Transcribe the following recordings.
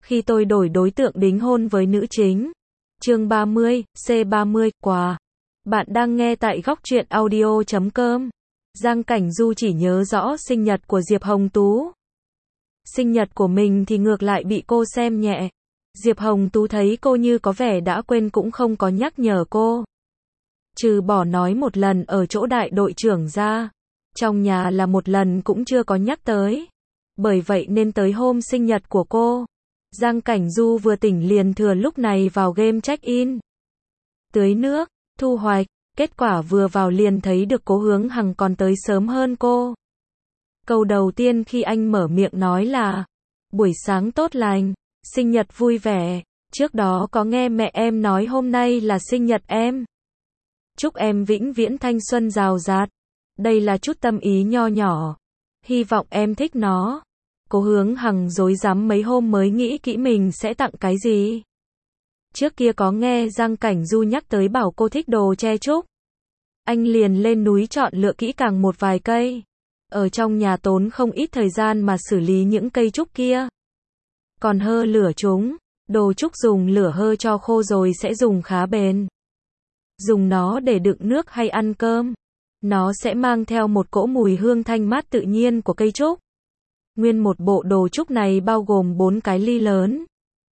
Khi tôi đổi đối tượng đính hôn với nữ chính. Chương 30, C30, quà. Bạn đang nghe tại góc truyện audio.com. Giang Cảnh Du chỉ nhớ rõ sinh nhật của Diệp Hồng Tú. Sinh nhật của mình thì ngược lại bị cô xem nhẹ. Diệp Hồng Tú thấy cô như có vẻ đã quên cũng không có nhắc nhở cô. Trừ bỏ nói một lần ở chỗ đại đội trưởng ra. Trong nhà là một lần cũng chưa có nhắc tới. Bởi vậy nên tới hôm sinh nhật của cô, Giang Cảnh Du vừa tỉnh liền thừa lúc này vào game check-in. Tưới nước, thu hoạch, kết quả vừa vào liền thấy được Cố Hướng Hằng còn tới sớm hơn cô. Câu đầu tiên khi anh mở miệng nói là, buổi sáng tốt lành, sinh nhật vui vẻ, trước đó có nghe mẹ em nói hôm nay là sinh nhật em. Chúc em vĩnh viễn thanh xuân rào rạt, đây là chút tâm ý nho nhỏ, hy vọng em thích nó. Cố Hướng Hằng rối rắm mấy hôm mới nghĩ kỹ mình sẽ tặng cái gì. Trước kia có nghe Giang Cảnh Du nhắc tới bảo cô thích đồ tre trúc. Anh liền lên núi chọn lựa kỹ càng một vài cây. Ở trong nhà tốn không ít thời gian mà xử lý những cây trúc kia. Còn hơ lửa chúng, đồ trúc dùng lửa hơ cho khô rồi sẽ dùng khá bền. Dùng nó để đựng nước hay ăn cơm. Nó sẽ mang theo một cỗ mùi hương thanh mát tự nhiên của cây trúc. Nguyên một bộ đồ trúc này bao gồm 4 cái ly lớn,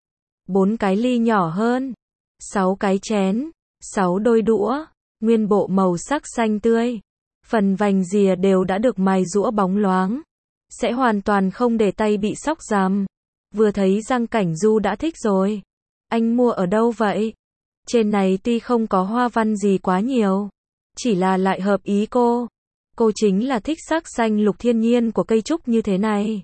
4 cái ly nhỏ hơn, 6 cái chén, 6 đôi đũa, nguyên bộ màu sắc xanh tươi. Phần vành rìa đều đã được mài giũa bóng loáng, sẽ hoàn toàn không để tay bị xóc rằm. Vừa thấy Giang Cảnh Du đã thích rồi. Anh mua ở đâu vậy? Trên này tuy không có hoa văn gì quá nhiều, chỉ là lại hợp ý cô. Cô chính là thích sắc xanh lục thiên nhiên của cây trúc như thế này.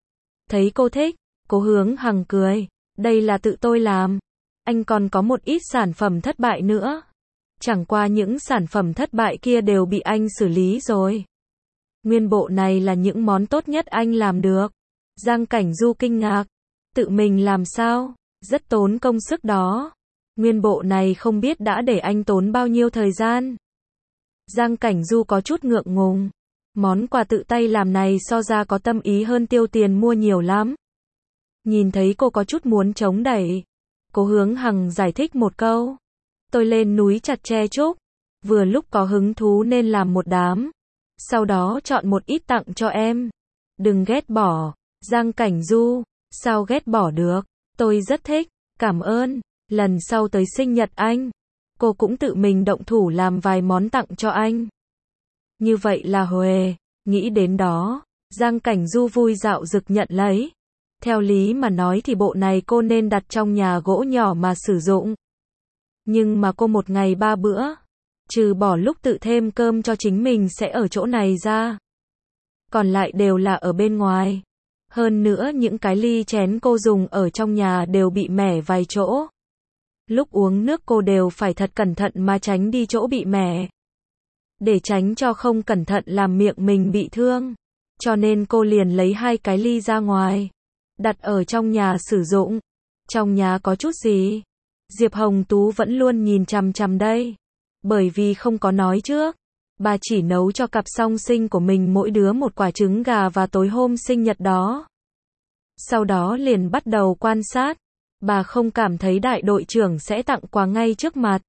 Thấy cô thích, Cố Hướng Hằng cười. Đây là tự tôi làm. Anh còn có một ít sản phẩm thất bại nữa. Chẳng qua những sản phẩm thất bại kia đều bị anh xử lý rồi. Nguyên bộ này là những món tốt nhất anh làm được. Giang Cảnh Du kinh ngạc. Tự mình làm sao? Rất tốn công sức đó. Nguyên bộ này không biết đã để anh tốn bao nhiêu thời gian. Giang Cảnh Du có chút ngượng ngùng. Món quà tự tay làm này so ra có tâm ý hơn tiêu tiền mua nhiều lắm. Nhìn thấy cô có chút muốn chống đẩy, Cố Hướng Hằng giải thích một câu. Tôi lên núi chặt tre trúc, vừa lúc có hứng thú nên làm một đám. Sau đó chọn một ít tặng cho em. Đừng ghét bỏ. Giang Cảnh Du, sao ghét bỏ được, tôi rất thích, cảm ơn. Lần sau tới sinh nhật anh, cô cũng tự mình động thủ làm vài món tặng cho anh. Như vậy là huề, nghĩ đến đó, Giang Cảnh Du vui dạo dực nhận lấy. Theo lý mà nói thì bộ này cô nên đặt trong nhà gỗ nhỏ mà sử dụng. Nhưng mà cô một ngày 3 bữa, trừ bỏ lúc tự thêm cơm cho chính mình sẽ ở chỗ này ra. Còn lại đều là ở bên ngoài. Hơn nữa những cái ly chén cô dùng ở trong nhà đều bị mẻ vài chỗ. Lúc uống nước cô đều phải thật cẩn thận mà tránh đi chỗ bị mẻ. Để tránh cho không cẩn thận làm miệng mình bị thương. Cho nên cô liền lấy 2 cái ly ra ngoài. Đặt ở trong nhà sử dụng. Trong nhà có chút gì? Diệp Hồng Tú vẫn luôn nhìn chằm chằm đây. Bởi vì không có nói trước. Bà chỉ nấu cho cặp song sinh của mình mỗi đứa một quả trứng gà vào tối hôm sinh nhật đó. Sau đó liền bắt đầu quan sát. Bà không cảm thấy đại đội trưởng sẽ tặng quà ngay trước mặt.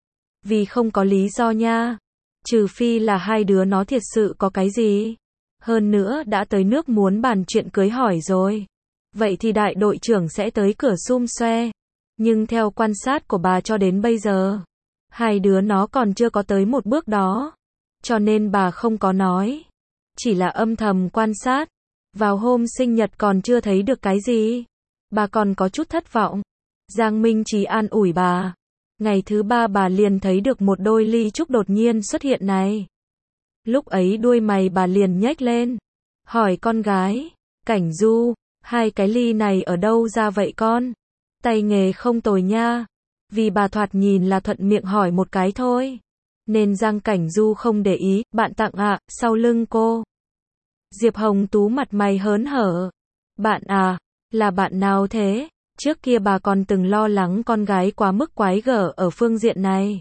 Vì không có lý do nha. Trừ phi là hai đứa nó thiệt sự có cái gì. Hơn nữa đã tới nước muốn bàn chuyện cưới hỏi rồi. Vậy thì đại đội trưởng sẽ tới cửa sum xoe. Nhưng theo quan sát của bà cho đến bây giờ, hai đứa nó còn chưa có tới một bước đó. Cho nên bà không có nói. Chỉ là âm thầm quan sát. Vào hôm sinh nhật còn chưa thấy được cái gì. Bà còn có chút thất vọng. Giang Minh Trí an ủi bà. Ngày thứ 3 bà liền thấy được một đôi ly trúc đột nhiên xuất hiện này. Lúc ấy đuôi mày bà liền nhếch lên. Hỏi con gái. Cảnh Du, 2 cái ly này ở đâu ra vậy con? Tay nghề không tồi nha. Vì bà thoạt nhìn là thuận miệng hỏi một cái thôi. Nên Giang Cảnh Du không để ý. Bạn tặng ạ, sau lưng cô. Diệp Hồng Tú mặt mày hớn hở. Bạn à? Là bạn nào thế? Trước kia bà còn từng lo lắng con gái quá mức quái gở ở phương diện này.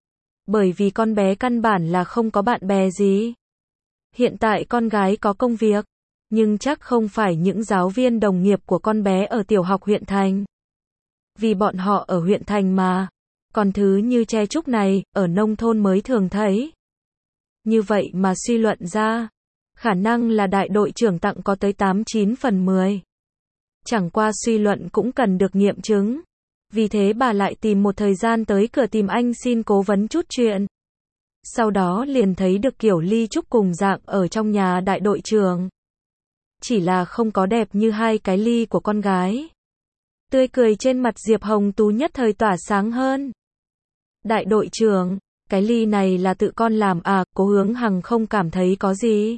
Bởi vì con bé căn bản là không có bạn bè gì. Hiện tại con gái có công việc, Nhưng chắc không phải những giáo viên đồng nghiệp của con bé ở tiểu học huyện thành. Vì bọn họ ở huyện thành mà. Còn thứ như tre trúc này, ở nông thôn mới thường thấy. Như vậy mà suy luận ra, khả năng là đại đội trưởng tặng có tới 89/10. Chẳng qua suy luận cũng cần được nghiệm chứng. Vì thế bà lại tìm một thời gian tới cửa tìm anh xin cố vấn chút chuyện. Sau đó liền thấy được kiểu ly trúc cùng dạng ở trong nhà đại đội trưởng. Chỉ là không có đẹp như hai cái ly của con gái. Tươi cười trên mặt Diệp Hồng Tú nhất thời tỏa sáng hơn. Đại đội trưởng, cái ly này là tự con làm à, Cố Hướng Hằng không cảm thấy có gì.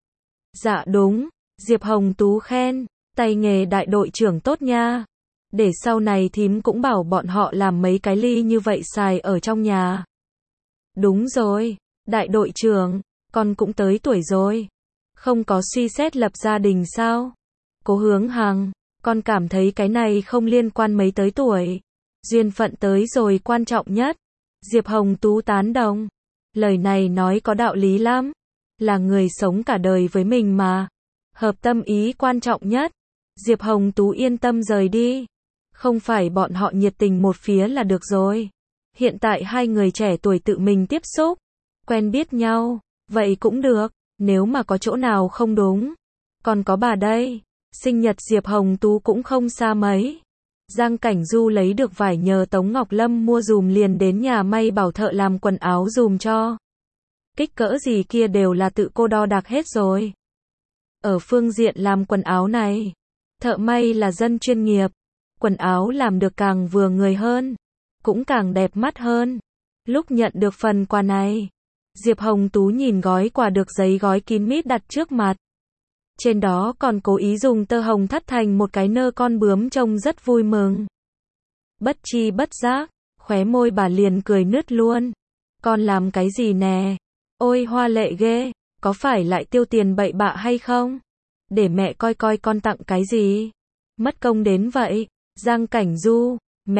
Dạ đúng, Diệp Hồng Tú khen, tay nghề đại đội trưởng tốt nha. Để sau này thím cũng bảo bọn họ làm mấy cái ly như vậy xài ở trong nhà. Đúng rồi, đại đội trưởng, con cũng tới tuổi rồi. Không có suy xét lập gia đình sao? Cố Hướng Hằng, con cảm thấy cái này không liên quan mấy tới tuổi. Duyên phận tới rồi quan trọng nhất. Diệp Hồng Tú tán đồng. Lời này nói có đạo lý lắm. Là người sống cả đời với mình mà. Hợp tâm ý quan trọng nhất. Diệp Hồng Tú yên tâm rời đi. Không phải bọn họ nhiệt tình một phía là được rồi. Hiện tại hai người trẻ tuổi tự mình tiếp xúc, quen biết nhau, vậy cũng được, nếu mà có chỗ nào không đúng. Còn có bà đây, sinh nhật Diệp Hồng Tú cũng không xa mấy. Giang Cảnh Du lấy được vải nhờ Tống Ngọc Lâm mua dùm liền đến nhà may bảo thợ làm quần áo dùm cho. Kích cỡ gì kia đều là tự cô đo đạc hết rồi. Ở phương diện làm quần áo này, thợ may là dân chuyên nghiệp. Quần áo làm được càng vừa người hơn, cũng càng đẹp mắt hơn. Lúc nhận được phần quà này, Diệp Hồng Tú nhìn gói quà được giấy gói kín mít đặt trước mặt. Trên đó còn cố ý dùng tơ hồng thắt thành một cái nơ con bướm trông rất vui mừng. Bất chi bất giác, khóe môi bà liền cười nứt luôn. Con làm cái gì nè? Ôi hoa lệ ghê, có phải lại tiêu tiền bậy bạ hay không? Để mẹ coi coi con tặng cái gì. Mất công đến vậy. Giang Cảnh Du,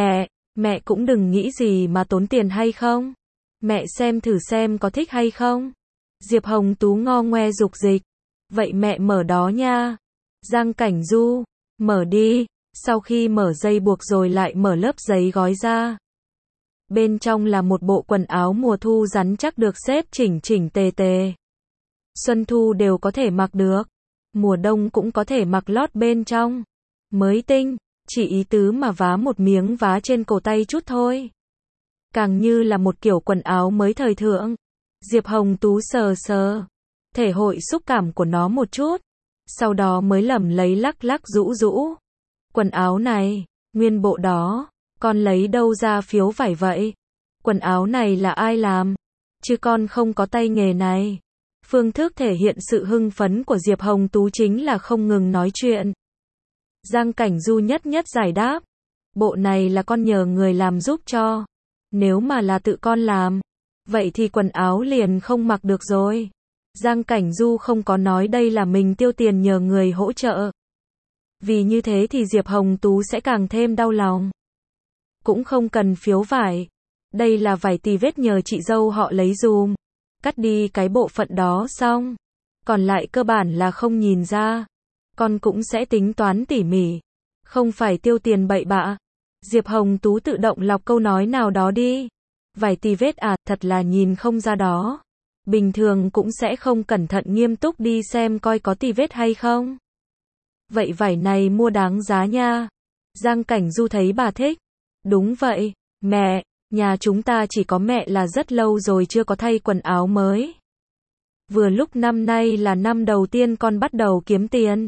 mẹ cũng đừng nghĩ gì mà tốn tiền hay không. Mẹ xem thử xem có thích hay không. Diệp Hồng Tú ngo ngoe dục dịch. Vậy mẹ mở đó nha. Giang Cảnh Du, mở đi. Sau khi mở dây buộc rồi lại mở lớp giấy gói ra. Bên trong là một bộ quần áo mùa thu rắn chắc được xếp chỉnh chỉnh tề tề. Xuân thu đều có thể mặc được. Mùa đông cũng có thể mặc lót bên trong. Mới tinh. Chỉ ý tứ mà vá một miếng vá trên cổ tay chút thôi. Càng như là một kiểu quần áo mới thời thượng. Diệp Hồng Tú sờ sờ, thể hội xúc cảm của nó một chút. Sau đó mới lẩm lấy lắc lắc rũ rũ. Quần áo này, nguyên bộ đó, con lấy đâu ra phiếu vải vậy? Quần áo này là ai làm? Chứ con không có tay nghề này. Phương thức thể hiện sự hưng phấn của Diệp Hồng Tú chính là không ngừng nói chuyện. Giang Cảnh Du nhất nhất giải đáp. Bộ này là con nhờ người làm giúp cho. Nếu mà là tự con làm, vậy thì quần áo liền không mặc được rồi. Giang Cảnh Du không có nói đây là mình tiêu tiền nhờ người hỗ trợ. Vì như thế thì Diệp Hồng Tú sẽ càng thêm đau lòng. Cũng không cần phiếu vải. Đây là vải tì vết nhờ chị dâu họ lấy dùm. Cắt đi cái bộ phận đó xong. Còn lại cơ bản là không nhìn ra. Con cũng sẽ tính toán tỉ mỉ. Không phải tiêu tiền bậy bạ. Diệp Hồng Tú tự động lọc câu nói nào đó đi. Vải tì vết à, thật là nhìn không ra đó. Bình thường cũng sẽ không cẩn thận nghiêm túc đi xem coi có tì vết hay không. Vậy vải này mua đáng giá nha. Giang Cảnh Du thấy bà thích. Đúng vậy, mẹ, nhà chúng ta chỉ có mẹ là rất lâu rồi chưa có thay quần áo mới. Vừa lúc năm nay là năm đầu tiên con bắt đầu kiếm tiền.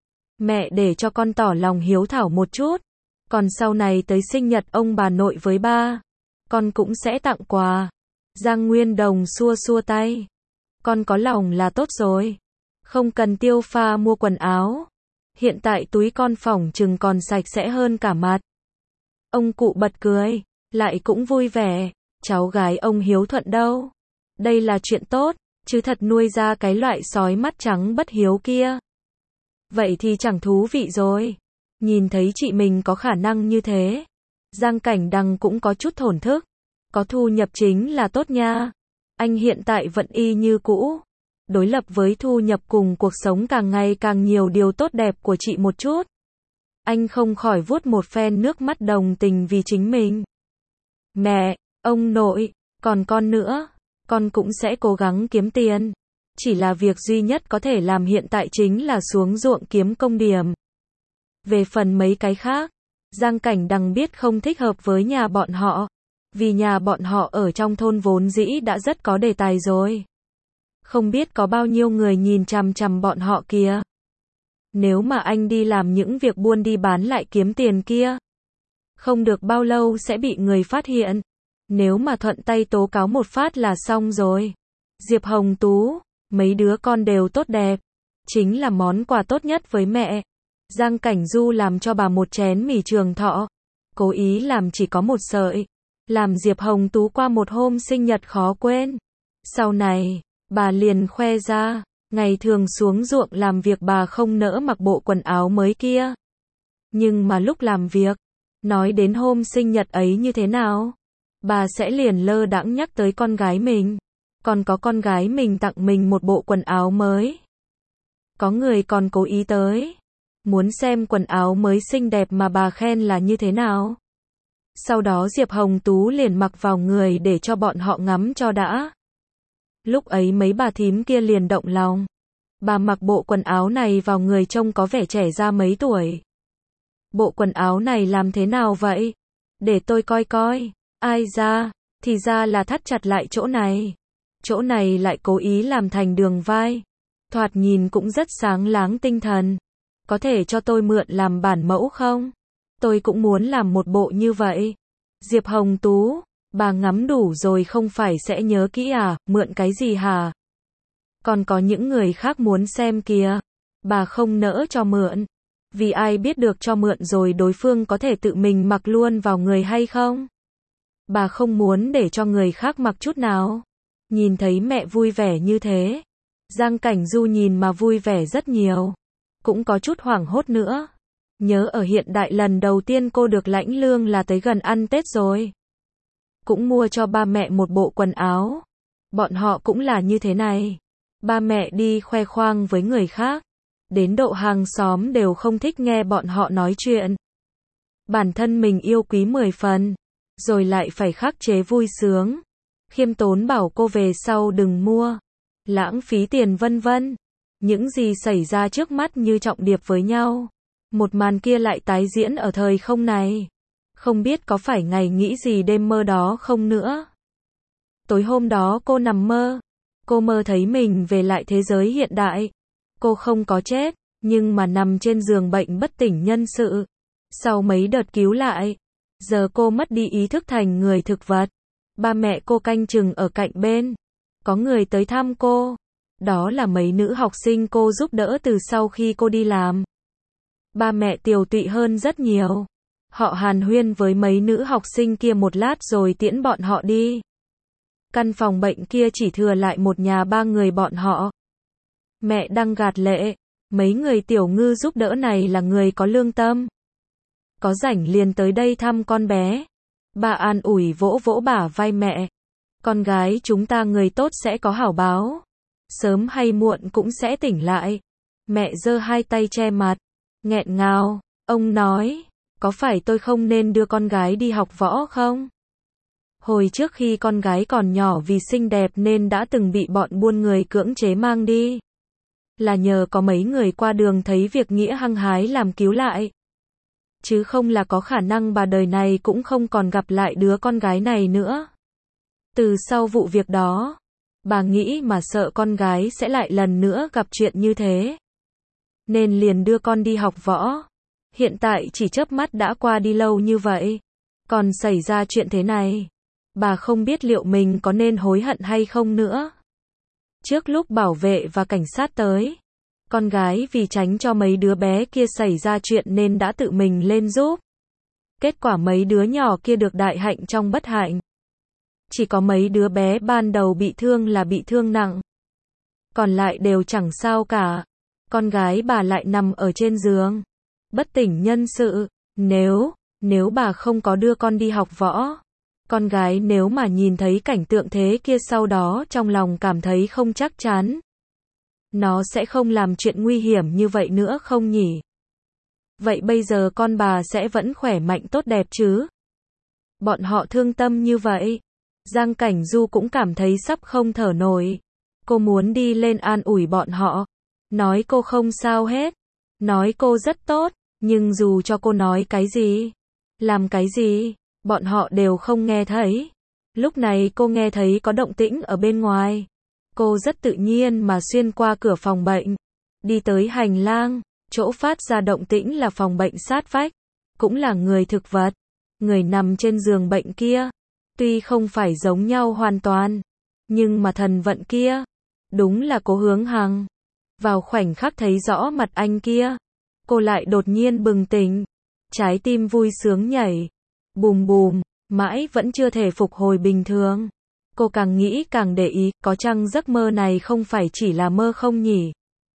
Mẹ để cho con tỏ lòng hiếu thảo một chút. Còn sau này tới sinh nhật ông bà nội với ba, con cũng sẽ tặng quà. Giang Nguyên Đồng xua xua tay. Con có lòng là tốt rồi. Không cần tiêu pha mua quần áo. Hiện tại túi con phỏng chừng còn sạch sẽ hơn cả mặt. Ông cụ bật cười, lại cũng vui vẻ. Cháu gái ông hiếu thuận đâu. Đây là chuyện tốt, chứ thật nuôi ra cái loại sói mắt trắng bất hiếu kia. Vậy thì chẳng thú vị rồi. Nhìn thấy chị mình có khả năng như thế. Giang Cảnh Đằng cũng có chút thổn thức. Có thu nhập chính là tốt nha. Anh hiện tại vẫn y như cũ. đối lập với thu nhập cùng cuộc sống càng ngày càng nhiều điều tốt đẹp của chị một chút. Anh không khỏi vuốt một phen nước mắt đồng tình vì chính mình. Mẹ, ông nội, còn con nữa, con cũng sẽ cố gắng kiếm tiền. Chỉ là việc duy nhất có thể làm hiện tại chính là xuống ruộng kiếm công điểm. Về phần mấy cái khác, Giang Cảnh Đằng biết không thích hợp với nhà bọn họ. Vì nhà bọn họ ở trong thôn vốn dĩ đã rất có đề tài rồi. Không biết có bao nhiêu người nhìn chằm chằm bọn họ kìa. Nếu mà anh đi làm những việc buôn đi bán lại kiếm tiền kia, không được bao lâu sẽ bị người phát hiện. Nếu mà thuận tay tố cáo một phát là xong rồi. Diệp Hồng Tú, mấy đứa con đều tốt đẹp. Chính là món quà tốt nhất với mẹ. Giang Cảnh Du làm cho bà một chén mì trường thọ. Cố ý làm chỉ có một sợi. Làm Diệp Hồng Tú qua một hôm sinh nhật khó quên. Sau này, bà liền khoe ra, ngày thường xuống ruộng làm việc bà không nỡ mặc bộ quần áo mới kia. Nhưng mà lúc làm việc, nói đến hôm sinh nhật ấy như thế nào, bà sẽ liền lơ đãng nhắc tới con gái mình. Còn có con gái mình tặng mình một bộ quần áo mới. Có người còn cố ý tới, muốn xem quần áo mới xinh đẹp mà bà khen là như thế nào. Sau đó Diệp Hồng Tú liền mặc vào người để cho bọn họ ngắm cho đã. Lúc ấy mấy bà thím kia liền động lòng. Bà mặc bộ quần áo này vào người trông có vẻ trẻ ra mấy tuổi. Bộ quần áo này làm thế nào vậy? Để tôi coi coi. Ai ra, thì ra là thắt chặt lại chỗ này. Chỗ này lại cố ý làm thành đường vai. Thoạt nhìn cũng rất sáng láng tinh thần. Có thể cho tôi mượn làm bản mẫu không? Tôi cũng muốn làm một bộ như vậy. Diệp Hồng Tú, bà ngắm đủ rồi không phải sẽ nhớ kỹ à, mượn cái gì hả? Còn có những người khác muốn xem kìa. Bà không nỡ cho mượn. Vì ai biết được cho mượn rồi đối phương có thể tự mình mặc luôn vào người hay không? Bà không muốn để cho người khác mặc chút nào. Nhìn thấy mẹ vui vẻ như thế. Giang Cảnh Du nhìn mà vui vẻ rất nhiều. Cũng có chút hoảng hốt nữa. Nhớ ở hiện đại lần đầu tiên cô được lãnh lương là tới gần ăn Tết rồi. Cũng mua cho ba mẹ một bộ quần áo. Bọn họ cũng là như thế này. Ba mẹ đi khoe khoang với người khác. Đến độ hàng xóm đều không thích nghe bọn họ nói chuyện. Bản thân mình yêu quý 10 phần. Rồi lại phải khắc chế vui sướng. Khiêm tốn bảo cô về sau đừng mua. Lãng phí tiền vân vân. Những gì xảy ra trước mắt như trọng điệp với nhau. Một màn kia lại tái diễn ở thời không này. Không biết có phải ngày nghĩ gì đêm mơ đó không nữa. Tối hôm đó cô nằm mơ. Cô mơ thấy mình về lại thế giới hiện đại. Cô không có chết, nhưng mà nằm trên giường bệnh bất tỉnh nhân sự. Sau mấy đợt cứu lại, giờ cô mất đi ý thức thành người thực vật. Ba mẹ cô canh chừng ở cạnh bên. Có người tới thăm cô. Đó là mấy nữ học sinh cô giúp đỡ từ sau khi cô đi làm. Ba mẹ tiều tụy hơn rất nhiều. Họ hàn huyên với mấy nữ học sinh kia một lát rồi tiễn bọn họ đi. Căn phòng bệnh kia chỉ thừa lại một nhà ba người bọn họ. Mẹ đang gạt lệ. Mấy người tiểu ngư giúp đỡ này là người có lương tâm. Có rảnh liền tới đây thăm con bé. Bà an ủi vỗ vỗ bả vai mẹ. Con gái chúng ta người tốt sẽ có hảo báo. Sớm hay muộn cũng sẽ tỉnh lại. Mẹ giơ hai tay che mặt. Nghẹn ngào. Ông nói. Có phải tôi không nên đưa con gái đi học võ không? Hồi trước khi con gái còn nhỏ vì xinh đẹp nên đã từng bị bọn buôn người cưỡng chế mang đi. Là nhờ có mấy người qua đường thấy việc nghĩa hăng hái làm cứu lại. Chứ không là có khả năng bà đời này cũng không còn gặp lại đứa con gái này nữa. Từ sau vụ việc đó, bà nghĩ mà sợ con gái sẽ lại lần nữa gặp chuyện như thế. Nên liền đưa con đi học võ. Hiện tại chỉ chớp mắt đã qua đi lâu như vậy. Còn xảy ra chuyện thế này. Bà không biết liệu mình có nên hối hận hay không nữa. Trước lúc bảo vệ và cảnh sát tới, con gái vì tránh cho mấy đứa bé kia xảy ra chuyện nên đã tự mình lên giúp. Kết quả mấy đứa nhỏ kia được đại hạnh trong bất hạnh. Chỉ có mấy đứa bé ban đầu bị thương là bị thương nặng. Còn lại đều chẳng sao cả. Con gái bà lại nằm ở trên giường. Bất tỉnh nhân sự. Nếu bà không có đưa con đi học võ. Con gái nếu mà nhìn thấy cảnh tượng thế kia sau đó trong lòng cảm thấy không chắc chắn. Nó sẽ không làm chuyện nguy hiểm như vậy nữa không nhỉ? Vậy bây giờ con bà sẽ vẫn khỏe mạnh tốt đẹp chứ? Bọn họ thương tâm như vậy. Giang Cảnh Du cũng cảm thấy sắp không thở nổi. Cô muốn đi lên an ủi bọn họ. Nói cô không sao hết. Nói cô rất tốt. Nhưng dù cho cô nói cái gì, làm cái gì, bọn họ đều không nghe thấy. Lúc này cô nghe thấy có động tĩnh ở bên ngoài. Cô rất tự nhiên mà xuyên qua cửa phòng bệnh. Đi tới hành lang. Chỗ phát ra động tĩnh là phòng bệnh sát vách. Cũng là người thực vật. Người nằm trên giường bệnh kia. Tuy không phải giống nhau hoàn toàn. Nhưng mà thần vận kia. Đúng là Cố Hướng Hằng. Vào khoảnh khắc thấy rõ mặt anh kia. Cô lại đột nhiên bừng tỉnh. Trái tim vui sướng nhảy. Bùm bùm. Mãi vẫn chưa thể phục hồi bình thường. Cô càng nghĩ càng để ý. Có chăng giấc mơ này không phải chỉ là mơ không nhỉ?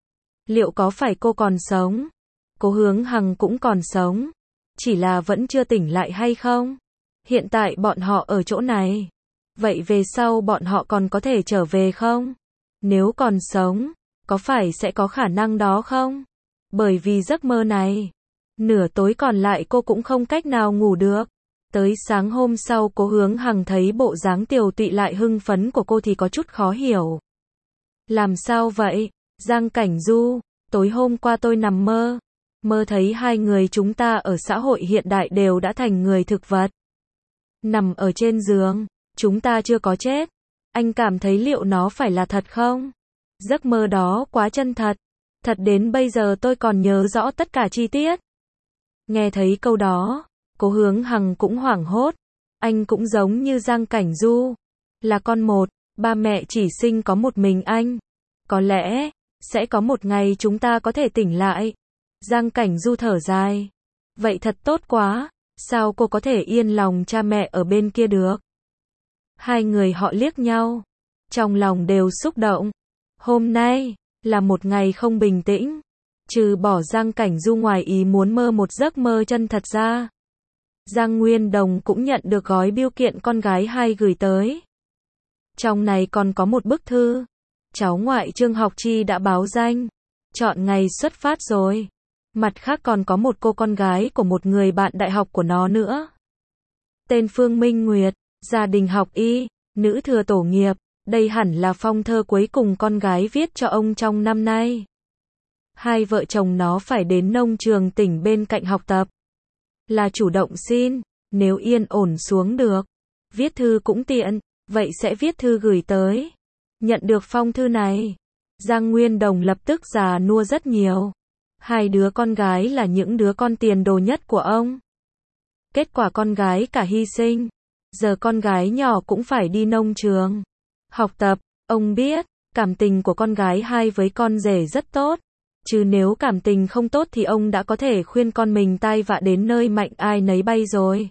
Liệu có phải cô còn sống? Cố Hướng Hằng cũng còn sống. Chỉ là vẫn chưa tỉnh lại hay không? Hiện tại bọn họ ở chỗ này. Vậy về sau bọn họ còn có thể trở về không? Nếu còn sống, có phải sẽ có khả năng đó không? Bởi vì giấc mơ này, nửa tối còn lại cô cũng không cách nào ngủ được. Tới sáng hôm sau Cố Hướng Hằng thấy bộ dáng tiều tụy lại hưng phấn của cô thì có chút khó hiểu. Làm sao vậy? Giang Cảnh Du, tối hôm qua tôi nằm mơ. Mơ thấy hai người chúng ta ở xã hội hiện đại đều đã thành người thực vật. Nằm ở trên giường, chúng ta chưa có chết. Anh cảm thấy liệu nó phải là thật không? Giấc mơ đó quá chân thật. Thật đến bây giờ tôi còn nhớ rõ tất cả chi tiết. Nghe thấy câu đó, Cố Hướng Hằng cũng hoảng hốt. Anh cũng giống như Giang Cảnh Du. Là con một, ba mẹ chỉ sinh có một mình anh. Có lẽ, sẽ có một ngày chúng ta có thể tỉnh lại. Giang Cảnh Du thở dài. Vậy thật tốt quá. Sao cô có thể yên lòng cha mẹ ở bên kia được? Hai người họ liếc nhau. Trong lòng đều xúc động. Hôm nay, là một ngày không bình tĩnh. Trừ bỏ Giang Cảnh Du ngoài ý muốn mơ một giấc mơ chân thật ra. Giang Nguyên Đồng cũng nhận được gói bưu kiện con gái hai gửi tới. Trong này còn có một bức thư. Cháu ngoại Trương Học Chi đã báo danh. Chọn ngày xuất phát rồi. Mặt khác còn có một cô con gái của một người bạn đại học của nó nữa. Tên Phương Minh Nguyệt, gia đình học y, nữ thừa tổ nghiệp. Đây hẳn là phong thơ cuối cùng con gái viết cho ông trong năm nay. Hai vợ chồng nó phải đến nông trường tỉnh bên cạnh học tập. Là chủ động xin, nếu yên ổn xuống được. Viết thư cũng tiện, vậy sẽ viết thư gửi tới. Nhận được phong thư này, Giang Nguyên Đồng lập tức già nua rất nhiều. Hai đứa con gái là những đứa con tiền đồ nhất của ông. Kết quả con gái cả hy sinh. Giờ con gái nhỏ cũng phải đi nông trường. Học tập, ông biết, cảm tình của con gái hai với con rể rất tốt. Chứ nếu cảm tình không tốt thì ông đã có thể khuyên con mình tai vạ đến nơi mạnh ai nấy bay rồi.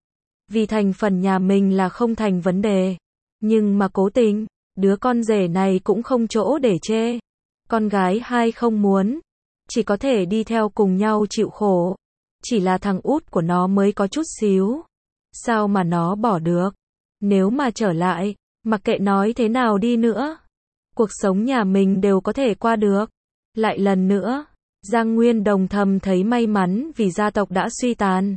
Vì thành phần nhà mình là không thành vấn đề. Nhưng mà cố tình, đứa con rể này cũng không chỗ để chê. Con gái hai không muốn. Chỉ có thể đi theo cùng nhau chịu khổ. Chỉ là thằng út của nó mới có chút xíu. Sao mà nó bỏ được? Nếu mà trở lại, mặc kệ nói thế nào đi nữa. Cuộc sống nhà mình đều có thể qua được. Lại lần nữa, Giang Nguyên Đồng thầm thấy may mắn vì gia tộc đã suy tàn.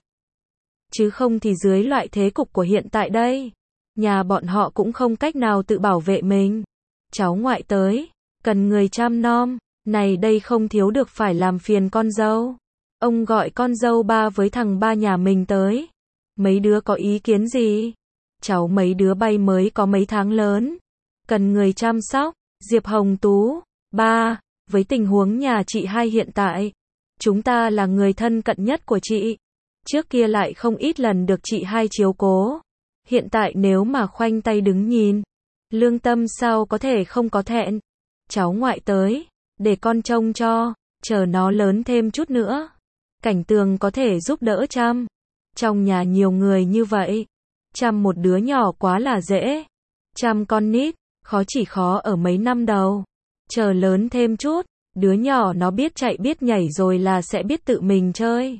Chứ không thì dưới loại thế cục của hiện tại đây, nhà bọn họ cũng không cách nào tự bảo vệ mình. Cháu ngoại tới, cần người chăm nom, này đây không thiếu được phải làm phiền con dâu. Ông gọi con dâu ba với thằng ba nhà mình tới. Mấy đứa có ý kiến gì? Cháu mấy đứa bay mới có mấy tháng lớn. Cần người chăm sóc. Diệp Hồng Tú, ba, với tình huống nhà chị hai hiện tại, chúng ta là người thân cận nhất của chị. Trước kia lại không ít lần được chị hai chiếu cố. Hiện tại nếu mà khoanh tay đứng nhìn, lương tâm sao có thể không có thẹn. Cháu ngoại tới, để con trông cho, chờ nó lớn thêm chút nữa. Cảnh Tường có thể giúp đỡ chăm. Trong nhà nhiều người như vậy, chăm một đứa nhỏ quá là dễ. Chăm con nít, khó chỉ khó ở mấy năm đầu. Chờ lớn thêm chút, đứa nhỏ nó biết chạy biết nhảy rồi là sẽ biết tự mình chơi.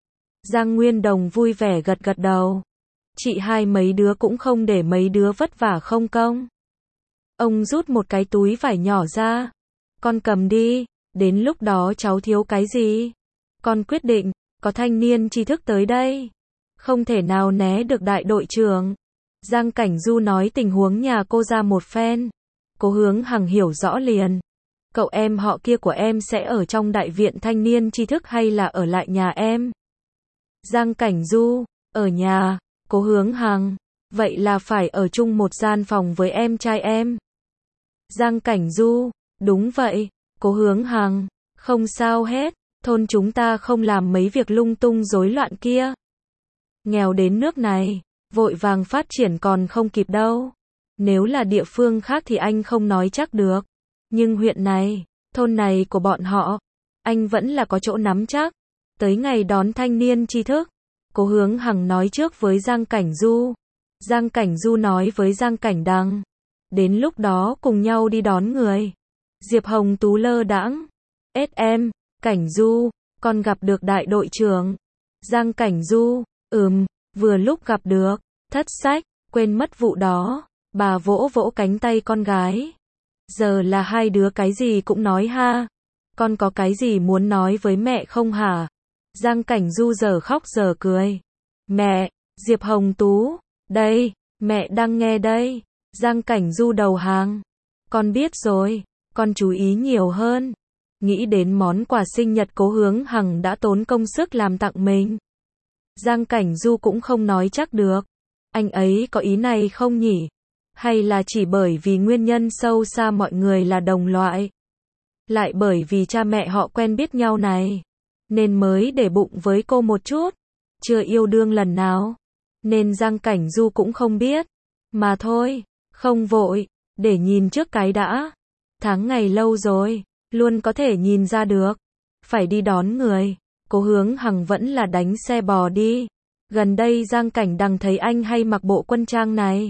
Giang Nguyên Đồng vui vẻ gật gật đầu. Chị hai mấy đứa cũng không để mấy đứa vất vả không công. Ông rút một cái túi vải nhỏ ra. Con cầm đi, đến lúc đó cháu thiếu cái gì? Con quyết định, có thanh niên tri thức tới đây. Không thể nào né được đại đội trưởng. Giang Cảnh Du nói tình huống nhà cô ra một phen. Cố Hướng Hằng hiểu rõ liền. Cậu em họ kia của em sẽ ở trong đại viện thanh niên tri thức hay là ở lại nhà em? Giang Cảnh Du, ở nhà. Cố Hướng Hằng, vậy là phải ở chung một gian phòng với em trai em. Giang Cảnh Du, đúng vậy. Cố Hướng Hằng, không sao hết, thôn chúng ta không làm mấy việc lung tung rối loạn kia. Nghèo đến nước này, vội vàng phát triển còn không kịp đâu. Nếu là địa phương khác thì anh không nói chắc được. Nhưng huyện này, thôn này của bọn họ, anh vẫn là có chỗ nắm chắc. Tới ngày đón thanh niên tri thức, Cố Hướng Hằng nói trước với Giang Cảnh Du. Giang Cảnh Du nói với Giang Cảnh Đằng. Đến lúc đó cùng nhau đi đón người. Diệp Hồng Tú lơ đãng. Em, Cảnh Du, con gặp được đại đội trưởng. Giang Cảnh Du, vừa lúc gặp được. Thất sách, quên mất vụ đó. Bà vỗ vỗ cánh tay con gái. Giờ là hai đứa cái gì cũng nói ha. Con có cái gì muốn nói với mẹ không hả? Giang Cảnh Du giờ khóc giờ cười. Mẹ, Diệp Hồng Tú, đây, mẹ đang nghe đây. Giang Cảnh Du đầu hàng. Con biết rồi, con chú ý nhiều hơn. Nghĩ đến món quà sinh nhật Cố Hướng Hằng đã tốn công sức làm tặng mình. Giang Cảnh Du cũng không nói chắc được. Anh ấy có ý này không nhỉ? Hay là chỉ bởi vì nguyên nhân sâu xa mọi người là đồng loại? Lại bởi vì cha mẹ họ quen biết nhau này, nên mới để bụng với cô một chút. Chưa yêu đương lần nào, nên Giang Cảnh Du cũng không biết. Mà thôi, không vội, để nhìn trước cái đã. Tháng ngày lâu rồi, luôn có thể nhìn ra được. Phải đi đón người. Cố Hướng Hằng vẫn là đánh xe bò đi. Gần đây Giang Cảnh Đằng thấy anh hay mặc bộ quân trang này.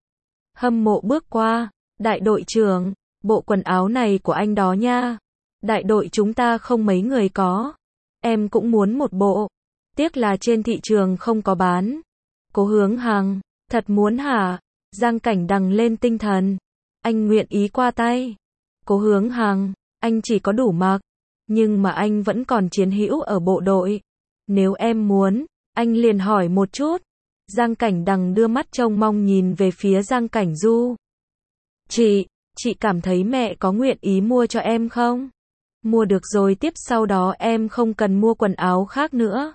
Hâm mộ bước qua. Đại đội trưởng, bộ quần áo này của anh đó nha. Đại đội chúng ta không mấy người có. Em cũng muốn một bộ. Tiếc là trên thị trường không có bán. Cố Hướng Hằng, thật muốn hả? Giang Cảnh Đằng lên tinh thần. Anh nguyện ý qua tay. Cố Hướng Hằng, anh chỉ có đủ mặc. Nhưng mà anh vẫn còn chiến hữu ở bộ đội. Nếu em muốn, anh liền hỏi một chút. Giang Cảnh Đằng đưa mắt trông mong nhìn về phía Giang Cảnh Du. Chị cảm thấy mẹ có nguyện ý mua cho em không? Mua được rồi tiếp sau đó em không cần mua quần áo khác nữa.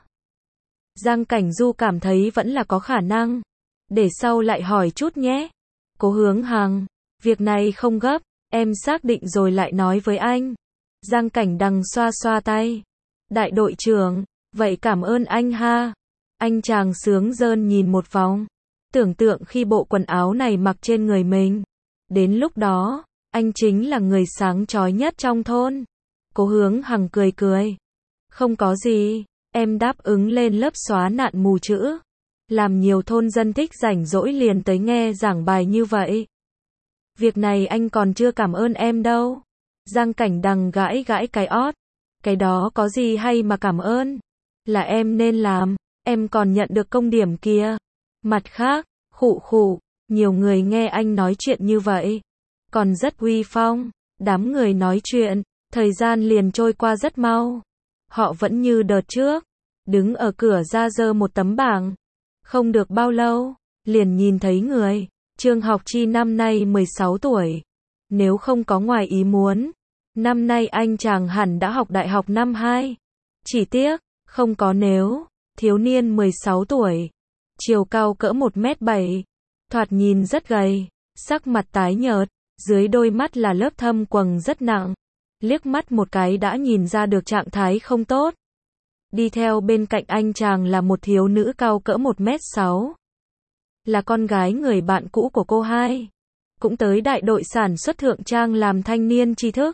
Giang Cảnh Du cảm thấy vẫn là có khả năng. Để sau lại hỏi chút nhé. Cố Hướng Hằng, việc này không gấp, em xác định rồi lại nói với anh. Giang Cảnh Đằng xoa xoa tay. Đại đội trưởng, vậy cảm ơn anh ha. Anh chàng sướng rơn nhìn một vòng. Tưởng tượng khi bộ quần áo này mặc trên người mình. Đến lúc đó, anh chính là người sáng chói nhất trong thôn. Cố Hướng Hằng cười cười. Không có gì, em đáp ứng lên lớp xóa nạn mù chữ. Làm nhiều thôn dân thích rảnh rỗi liền tới nghe giảng bài như vậy. Việc này anh còn chưa cảm ơn em đâu. Giang Cảnh Đằng gãi gãi cái ót. Cái đó có gì hay mà cảm ơn. Là em nên làm, em còn nhận được công điểm kia. Mặt khác, khụ, nhiều người nghe anh nói chuyện như vậy. Còn rất uy phong, đám người nói chuyện, thời gian liền trôi qua rất mau. Họ vẫn như đợt trước, đứng ở cửa ra giơ một tấm bảng. Không được bao lâu, liền nhìn thấy người. Trương Học Chi năm nay 16 tuổi. Nếu không có ngoài ý muốn, năm nay anh chàng hẳn đã học đại học năm 2. Chỉ tiếc, không có nếu. Thiếu niên 16 tuổi, chiều cao cỡ 1m7, thoạt nhìn rất gầy, sắc mặt tái nhợt, dưới đôi mắt là lớp thâm quầng rất nặng. Liếc mắt một cái đã nhìn ra được trạng thái không tốt. Đi theo bên cạnh anh chàng là một thiếu nữ cao cỡ 1m6. Là con gái người bạn cũ của cô hai. Cũng tới đại đội sản xuất Thượng Trang làm thanh niên tri thức.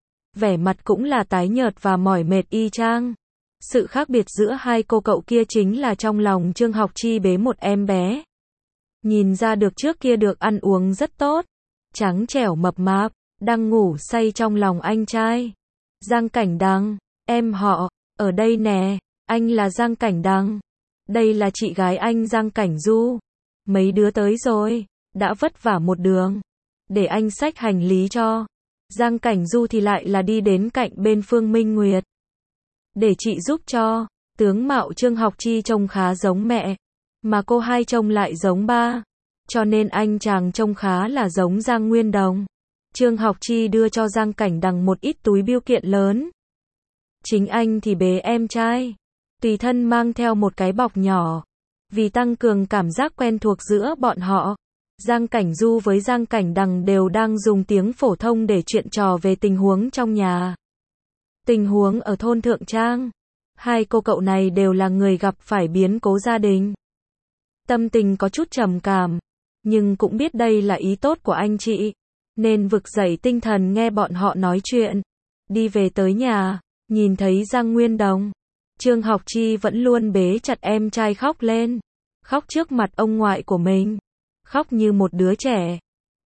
Vẻ mặt cũng là tái nhợt và mỏi mệt y chang. Sự khác biệt giữa hai cô cậu kia chính là trong lòng Trương Học Chi bế một em bé. Nhìn ra được trước kia được ăn uống rất tốt. Trắng trẻo mập mạp, đang ngủ say trong lòng anh trai. Giang Cảnh Đằng, em họ, ở đây nè, anh là Giang Cảnh Đằng. Đây là chị gái anh Giang Cảnh Du. Mấy đứa tới rồi, đã vất vả một đường. Để anh xách hành lý cho. Giang Cảnh Du thì lại là đi đến cạnh bên Phương Minh Nguyệt. Để chị giúp cho, tướng mạo Trương Học Chi trông khá giống mẹ, mà cô hai trông lại giống ba, cho nên anh chàng trông khá là giống Giang Nguyên Đồng. Trương Học Chi đưa cho Giang Cảnh Đằng một ít túi bưu kiện lớn. Chính anh thì bế em trai, tùy thân mang theo một cái bọc nhỏ. Vì tăng cường cảm giác quen thuộc giữa bọn họ, Giang Cảnh Du với Giang Cảnh Đằng đều đang dùng tiếng phổ thông để chuyện trò về tình huống trong nhà. Tình huống ở thôn Thượng Trang. Hai cô cậu này đều là người gặp phải biến cố gia đình. Tâm tình có chút trầm cảm, nhưng cũng biết đây là ý tốt của anh chị, nên vực dậy tinh thần nghe bọn họ nói chuyện. Đi về tới nhà, nhìn thấy Giang Nguyên Đồng, Trương Học Chi vẫn luôn bế chặt em trai khóc lên. Khóc trước mặt ông ngoại của mình. Khóc như một đứa trẻ.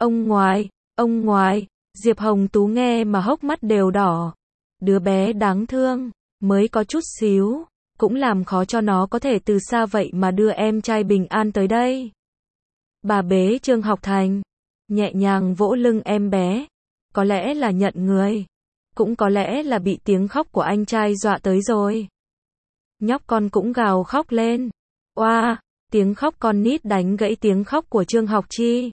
Ông ngoại, Diệp Hồng Tú nghe mà hốc mắt đều đỏ. Đứa bé đáng thương, mới có chút xíu, cũng làm khó cho nó có thể từ xa vậy mà đưa em trai bình an tới đây. Bà bế Trương Học Thành, nhẹ nhàng vỗ lưng em bé. Có lẽ là nhận người, cũng có lẽ là bị tiếng khóc của anh trai dọa tới rồi. Nhóc con cũng gào khóc lên. Oa, tiếng khóc con nít đánh gãy tiếng khóc của Trương Học Chi.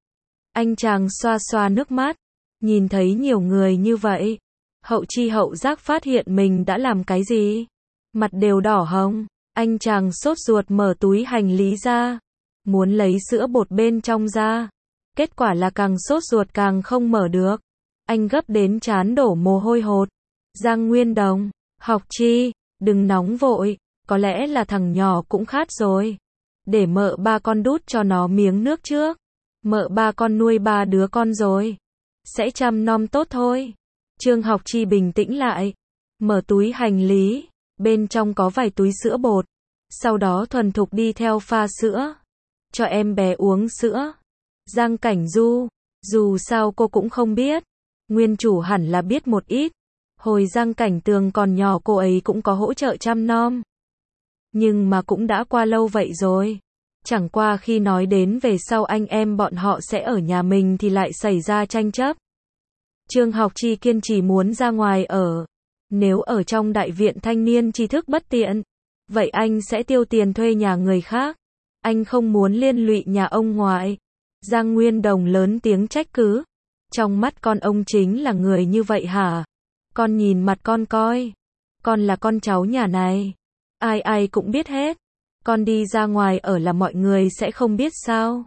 Anh chàng xoa xoa nước mắt, nhìn thấy nhiều người như vậy, hậu chi hậu giác phát hiện mình đã làm cái gì. Mặt đều đỏ hồng, anh chàng sốt ruột mở túi hành lý ra, muốn lấy sữa bột bên trong ra. Kết quả là càng sốt ruột càng không mở được. Anh gấp đến trán đổ mồ hôi hột. Giang Nguyên Đồng, Học Chi, đừng nóng vội, có lẽ là thằng nhỏ cũng khát rồi. Để mợ ba con đút cho nó miếng nước trước. Mợ ba con nuôi 3 đứa con rồi, sẽ chăm nom tốt thôi. Trương Học Chi bình tĩnh lại, mở túi hành lý, bên trong có vài túi sữa bột. Sau đó thuần thục đi theo pha sữa, cho em bé uống sữa. Giang Cảnh Du, dù sao cô cũng không biết, nguyên chủ hẳn là biết một ít. Hồi Giang Cảnh Tường còn nhỏ cô ấy cũng có hỗ trợ chăm nom. Nhưng mà cũng đã qua lâu vậy rồi. Chẳng qua khi nói đến về sau anh em bọn họ sẽ ở nhà mình thì lại xảy ra tranh chấp. Trương Học Chi kiên trì muốn ra ngoài ở. Nếu ở trong đại viện thanh niên tri thức bất tiện, vậy anh sẽ tiêu tiền thuê nhà người khác. Anh không muốn liên lụy nhà ông ngoại. Giang Nguyên Đồng lớn tiếng trách cứ. Trong mắt con ông chính là người như vậy hả? Con nhìn mặt con coi. Con là con cháu nhà này. Ai ai cũng biết hết. Con đi ra ngoài ở là mọi người sẽ không biết sao?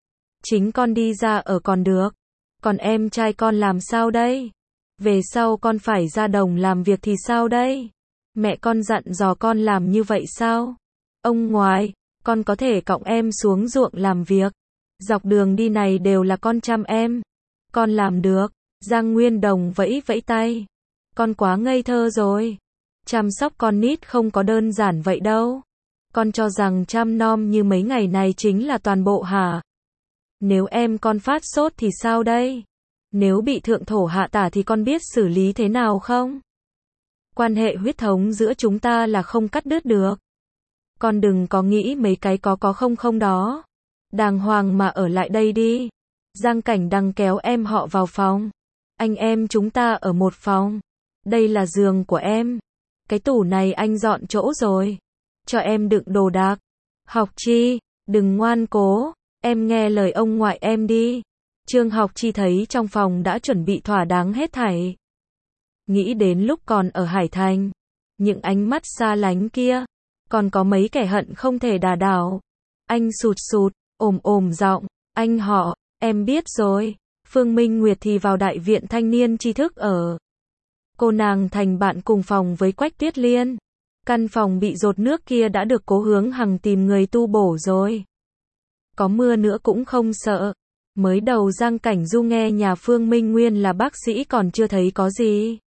Chính con đi ra ở còn được. Còn em trai con làm sao đây? Về sau con phải ra đồng làm việc thì sao đây? Mẹ con dặn dò con làm như vậy sao? Ông ngoại, con có thể cõng em xuống ruộng làm việc. Dọc đường đi này đều là con chăm em. Con làm được. Giang Nguyên Đồng vẫy vẫy tay. Con quá ngây thơ rồi. Chăm sóc con nít không có đơn giản vậy đâu. Con cho rằng chăm nom như mấy ngày này chính là toàn bộ hả? Nếu em con phát sốt thì sao đây? Nếu bị thượng thổ hạ tả thì con biết xử lý thế nào không? Quan hệ huyết thống giữa chúng ta là không cắt đứt được. Con đừng có nghĩ mấy cái có không không đó. Đàng hoàng mà ở lại đây đi. Giang Cảnh Đằng kéo em họ vào phòng. Anh em chúng ta ở một phòng. Đây là giường của em. Cái tủ này anh dọn chỗ rồi. Cho em đựng đồ đạc. Học Chi, đừng ngoan cố. Em nghe lời ông ngoại em đi. Trương Học Chi thấy trong phòng đã chuẩn bị thỏa đáng hết thảy. Nghĩ đến lúc còn ở Hải Thành. Những ánh mắt xa lánh kia. Còn có mấy kẻ hận không thể đả đảo. Anh sụt sụt, ồm giọng. Anh họ, em biết rồi. Phương Minh Nguyệt thì vào đại viện thanh niên tri thức ở. Cô nàng thành bạn cùng phòng với Quách Tuyết Liên. Căn phòng bị dột nước kia đã được Cố Hướng Hằng tìm người tu bổ rồi. Có mưa nữa cũng không sợ. Mới đầu Giang Cảnh Du nghe nhà Phương Minh Nguyên là bác sĩ còn chưa thấy có gì.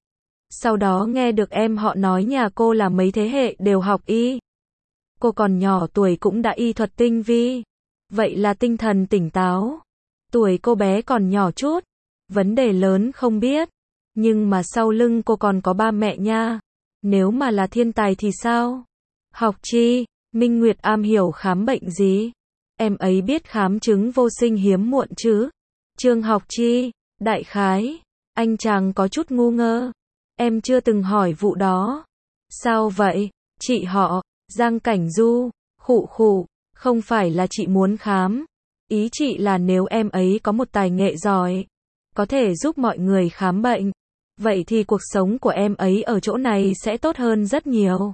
Sau đó nghe được em họ nói nhà cô là mấy thế hệ đều học y. Cô còn nhỏ tuổi cũng đã y thuật tinh vi. Vậy là tinh thần tỉnh táo. Tuổi cô bé còn nhỏ chút. Vấn đề lớn không biết. Nhưng mà sau lưng cô còn có ba mẹ nha. Nếu mà là thiên tài thì sao? Học Chi, Minh Nguyệt am hiểu khám bệnh gì? Em ấy biết khám chứng vô sinh hiếm muộn chứ? Trương Học Chi, đại khái. Anh chàng có chút ngu ngơ. Em chưa từng hỏi vụ đó. Sao vậy? Chị họ, Giang Cảnh Du, khụ khụ, không phải là chị muốn khám. Ý chị là nếu em ấy có một tài nghệ giỏi, có thể giúp mọi người khám bệnh, vậy thì cuộc sống của em ấy ở chỗ này sẽ tốt hơn rất nhiều.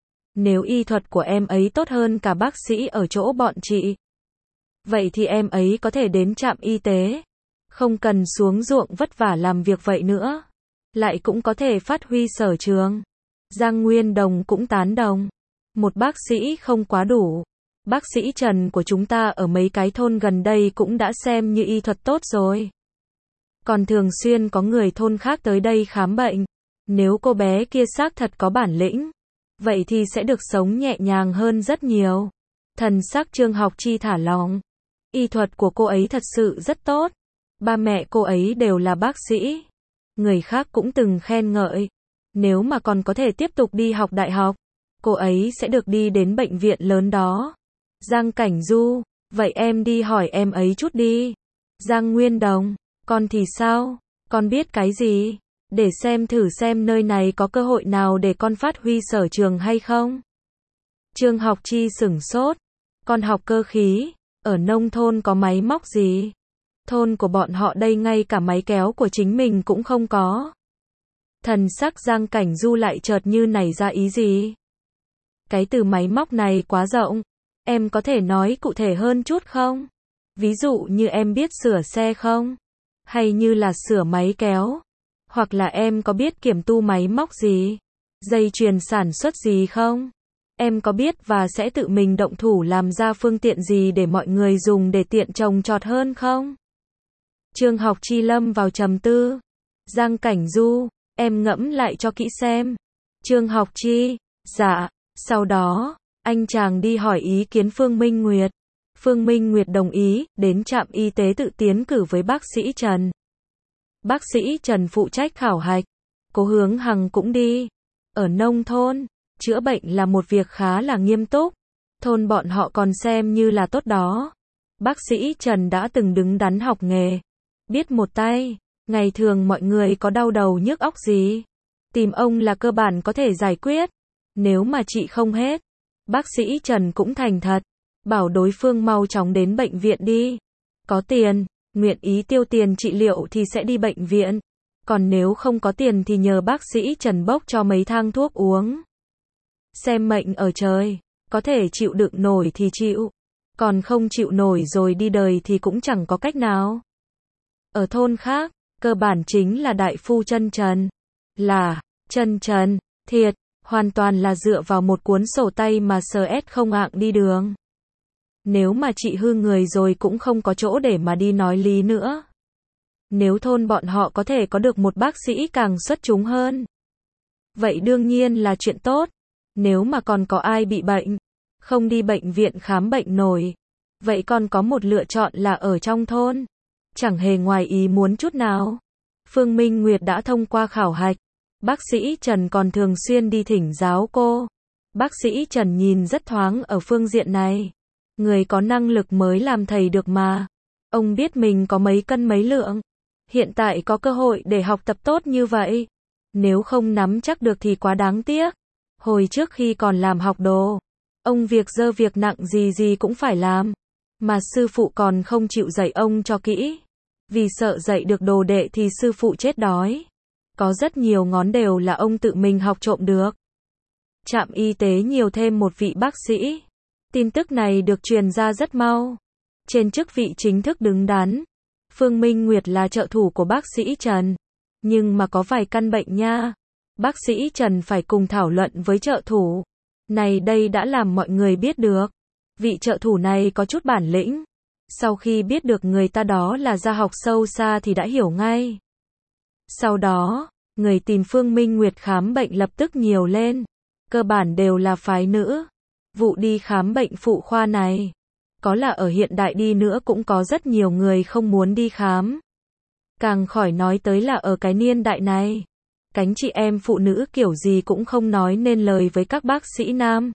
Nếu y thuật của em ấy tốt hơn cả bác sĩ ở chỗ bọn chị, vậy thì em ấy có thể đến trạm y tế, không cần xuống ruộng vất vả làm việc vậy nữa. Lại cũng có thể phát huy sở trường. Giang Nguyên Đồng cũng tán đồng. Một bác sĩ không quá đủ. Bác sĩ Trần của chúng ta ở mấy cái thôn gần đây cũng đã xem như y thuật tốt rồi. Còn thường xuyên có người thôn khác tới đây khám bệnh. Nếu cô bé kia xác thật có bản lĩnh, vậy thì sẽ được sống nhẹ nhàng hơn rất nhiều. Thần sắc Trương Học Chi thả lỏng. Y thuật của cô ấy thật sự rất tốt. Ba mẹ cô ấy đều là bác sĩ. Người khác cũng từng khen ngợi. Nếu mà còn có thể tiếp tục đi học đại học, cô ấy sẽ được đi đến bệnh viện lớn đó. Giang Cảnh Du, vậy em đi hỏi em ấy chút đi. Giang Nguyên Đồng, con thì sao? Con biết cái gì? Để xem thử xem nơi này có cơ hội nào để con phát huy sở trường hay không. Trương Học Chi sửng sốt. Con học cơ khí, ở nông thôn có máy móc gì? Thôn của bọn họ đây ngay cả máy kéo của chính mình cũng không có. Thần sắc Giang Cảnh Du lại chợt như nảy ra ý gì. Cái từ máy móc này quá rộng. Em có thể nói cụ thể hơn chút không? Ví dụ như em biết sửa xe không? Hay như là sửa máy kéo? Hoặc là em có biết kiểm tu máy móc gì? Dây chuyền sản xuất gì không? Em có biết và sẽ tự mình động thủ làm ra phương tiện gì để mọi người dùng để tiện trồng trọt hơn không? Trương Học Chi lâm vào trầm tư. Giang Cảnh Du, em ngẫm lại cho kỹ xem. Trương Học Chi, dạ. Sau đó, anh chàng đi hỏi ý kiến Phương Minh Nguyệt. Phương Minh Nguyệt đồng ý, đến trạm y tế tự tiến cử với bác sĩ Trần. Bác sĩ Trần phụ trách khảo hạch. Cố Hướng Hằng cũng đi. Ở nông thôn, chữa bệnh là một việc khá là nghiêm túc. Thôn bọn họ còn xem như là tốt đó. Bác sĩ Trần đã từng đứng đắn học nghề. Biết một tay, ngày thường mọi người có đau đầu nhức óc gì, tìm ông là cơ bản có thể giải quyết. Nếu mà trị không hết, bác sĩ Trần cũng thành thật, bảo đối phương mau chóng đến bệnh viện đi. Có tiền, nguyện ý tiêu tiền trị liệu thì sẽ đi bệnh viện. Còn nếu không có tiền thì nhờ bác sĩ Trần bốc cho mấy thang thuốc uống. Xem mệnh ở trời, có thể chịu đựng nổi thì chịu. Còn không chịu nổi rồi đi đời thì cũng chẳng có cách nào. Ở thôn khác, cơ bản chính là đại phu chân trần. Là, chân trần, thiệt, hoàn toàn là dựa vào một cuốn sổ tay mà SS không ạng đi đường. Nếu mà trị hư người rồi cũng không có chỗ để mà đi nói lý nữa. Nếu thôn bọn họ có thể có được một bác sĩ càng xuất chúng hơn, vậy đương nhiên là chuyện tốt. Nếu mà còn có ai bị bệnh, không đi bệnh viện khám bệnh nổi, vậy còn có một lựa chọn là ở trong thôn. Chẳng hề ngoài ý muốn chút nào. Phương Minh Nguyệt đã thông qua khảo hạch. Bác sĩ Trần còn thường xuyên đi thỉnh giáo cô. Bác sĩ Trần nhìn rất thoáng ở phương diện này. Người có năng lực mới làm thầy được mà. Ông biết mình có mấy cân mấy lượng. Hiện tại có cơ hội để học tập tốt như vậy. Nếu không nắm chắc được thì quá đáng tiếc. Hồi trước khi còn làm học đồ, ông việc dơ việc nặng gì gì cũng phải làm. Mà sư phụ còn không chịu dạy ông cho kỹ. Vì sợ dạy được đồ đệ thì sư phụ chết đói. Có rất nhiều ngón đều là ông tự mình học trộm được. Trạm y tế nhiều thêm một vị bác sĩ. Tin tức này được truyền ra rất mau. Trên chức vị chính thức đứng đắn, Phương Minh Nguyệt là trợ thủ của bác sĩ Trần. Nhưng mà có vài căn bệnh nha. Bác sĩ Trần phải cùng thảo luận với trợ thủ. Này đây đã làm mọi người biết được. Vị trợ thủ này có chút bản lĩnh. Sau khi biết được người ta đó là gia học sâu xa thì đã hiểu ngay. Sau đó, người tìm Phương Minh Nguyệt khám bệnh lập tức nhiều lên. Cơ bản đều là phái nữ. Vụ đi khám bệnh phụ khoa này, có là ở hiện đại đi nữa cũng có rất nhiều người không muốn đi khám. Càng khỏi nói tới là ở cái niên đại này. Cánh chị em phụ nữ kiểu gì cũng không nói nên lời với các bác sĩ nam.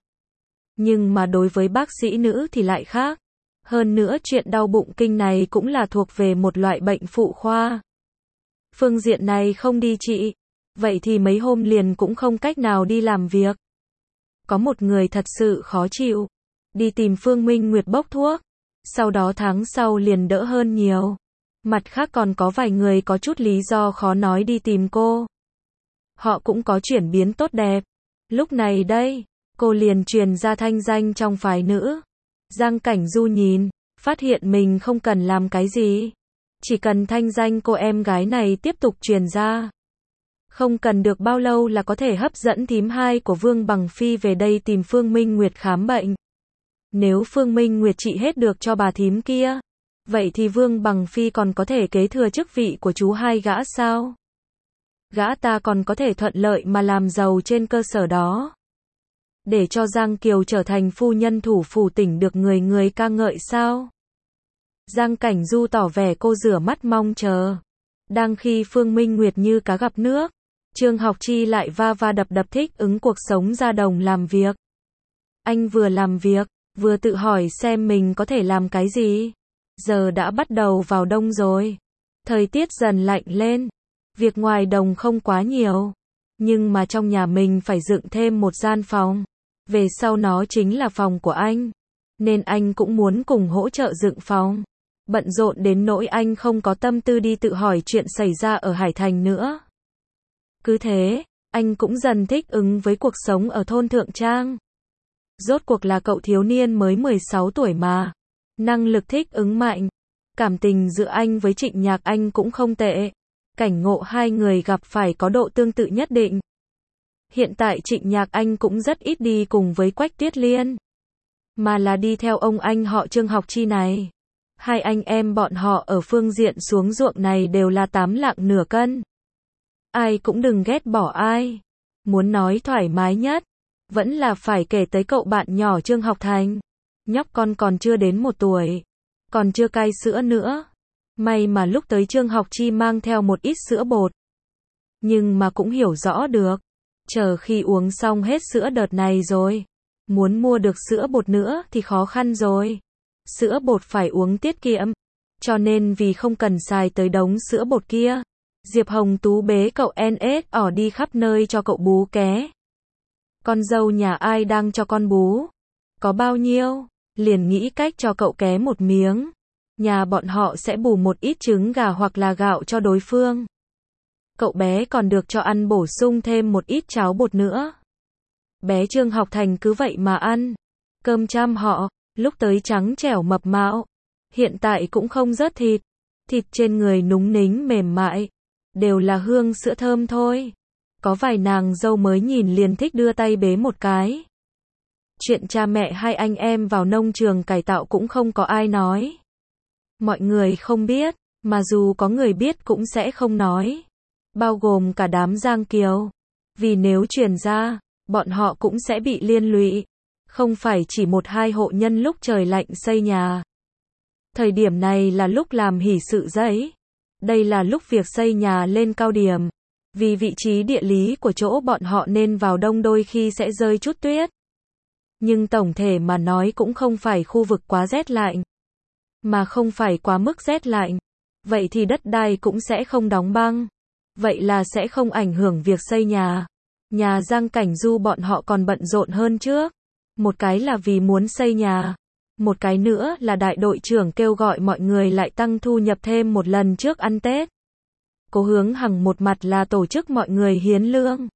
Nhưng mà đối với bác sĩ nữ thì lại khác. Hơn nữa chuyện đau bụng kinh này cũng là thuộc về một loại bệnh phụ khoa. Phương diện này không đi chị. Vậy thì mấy hôm liền cũng không cách nào đi làm việc. Có một người thật sự khó chịu. Đi tìm Phương Minh Nguyệt bốc thuốc. Sau đó tháng sau liền đỡ hơn nhiều. Mặt khác còn có vài người có chút lý do khó nói đi tìm cô. Họ cũng có chuyển biến tốt đẹp. Lúc này đây, cô liền truyền ra thanh danh trong phái nữ. Giang Cảnh Du nhìn, phát hiện mình không cần làm cái gì. Chỉ cần thanh danh cô em gái này tiếp tục truyền ra. Không cần được bao lâu là có thể hấp dẫn thím hai của Vương Bằng Phi về đây tìm Phương Minh Nguyệt khám bệnh. Nếu Phương Minh Nguyệt trị hết được cho bà thím kia, vậy thì Vương Bằng Phi còn có thể kế thừa chức vị của chú hai gã sao? Gã ta còn có thể thuận lợi mà làm giàu trên cơ sở đó. Để cho Giang Kiều trở thành phu nhân thủ phủ tỉnh được người người ca ngợi sao? Giang Cảnh Du tỏ vẻ cô rửa mắt mong chờ. Đang khi Phương Minh Nguyệt như cá gặp nước, Trương Học Chi lại va va đập đập thích ứng cuộc sống ra đồng làm việc. Anh vừa làm việc, vừa tự hỏi xem mình có thể làm cái gì. Giờ đã bắt đầu vào đông rồi. Thời tiết dần lạnh lên. Việc ngoài đồng không quá nhiều. Nhưng mà trong nhà mình phải dựng thêm một gian phòng. Về sau nó chính là phòng của anh. Nên anh cũng muốn cùng hỗ trợ dựng phòng. Bận rộn đến nỗi anh không có tâm tư đi tự hỏi chuyện xảy ra ở Hải Thành nữa. Cứ thế, anh cũng dần thích ứng với cuộc sống ở thôn Thượng Trang. Rốt cuộc là cậu thiếu niên mới 16 tuổi mà. Năng lực thích ứng mạnh. Cảm tình giữa anh với Trịnh Nhạc Anh cũng không tệ. Cảnh ngộ hai người gặp phải có độ tương tự nhất định. Hiện tại Trịnh Nhạc Anh cũng rất ít đi cùng với Quách Tuyết Liên. Mà là đi theo ông anh họ Trương Học Chi này. Hai anh em bọn họ ở phương diện xuống ruộng này đều là 8 lạng nửa cân. Ai cũng đừng ghét bỏ ai. Muốn nói thoải mái nhất, vẫn là phải kể tới cậu bạn nhỏ Trương Học Thành. Nhóc con còn chưa đến 1 tuổi. Còn chưa cai sữa nữa. May mà lúc tới Trương Học Chi mang theo một ít sữa bột. Nhưng mà cũng hiểu rõ được. Chờ khi uống xong hết sữa đợt này rồi. Muốn mua được sữa bột nữa thì khó khăn rồi. Sữa bột phải uống tiết kiệm. Cho nên vì không cần xài tới đống sữa bột kia. Diệp Hồng Tú bế cậu NS đi khắp nơi cho cậu bú ké. Con dâu nhà ai đang cho con bú? Có bao nhiêu? Liền nghĩ cách cho cậu ké một miếng. Nhà bọn họ sẽ bù một ít trứng gà hoặc là gạo cho đối phương. Cậu bé còn được cho ăn bổ sung thêm một ít cháo bột nữa. Bé Trương Học Thành cứ vậy mà ăn. Cơm chăm họ, lúc tới trắng trẻo mập mạo. Hiện tại cũng không rớt thịt. Thịt trên người núng nính mềm mại. Đều là hương sữa thơm thôi. Có vài nàng dâu mới nhìn liền thích đưa tay bế một cái. Chuyện cha mẹ hai anh em vào nông trường cải tạo cũng không có ai nói. Mọi người không biết, mà dù có người biết cũng sẽ không nói. Bao gồm cả đám Giang Kiều. Vì nếu truyền ra, bọn họ cũng sẽ bị liên lụy. Không phải chỉ 1-2 hộ nhân lúc trời lạnh xây nhà. Thời điểm này là lúc làm hỷ sự giấy. Đây là lúc việc xây nhà lên cao điểm. Vì vị trí địa lý của chỗ bọn họ nên vào đông đôi khi sẽ rơi chút tuyết. Nhưng tổng thể mà nói cũng không phải khu vực quá rét lạnh. Mà không phải quá mức rét lạnh. Vậy thì đất đai cũng sẽ không đóng băng. Vậy là sẽ không ảnh hưởng việc xây nhà. Nhà Giang Cảnh Du bọn họ còn bận rộn hơn trước. Một cái là vì muốn xây nhà. Một cái nữa là đại đội trưởng kêu gọi mọi người lại tăng thu nhập thêm một lần trước ăn Tết. Cố Hướng Hằng một mặt là tổ chức mọi người hiến lương,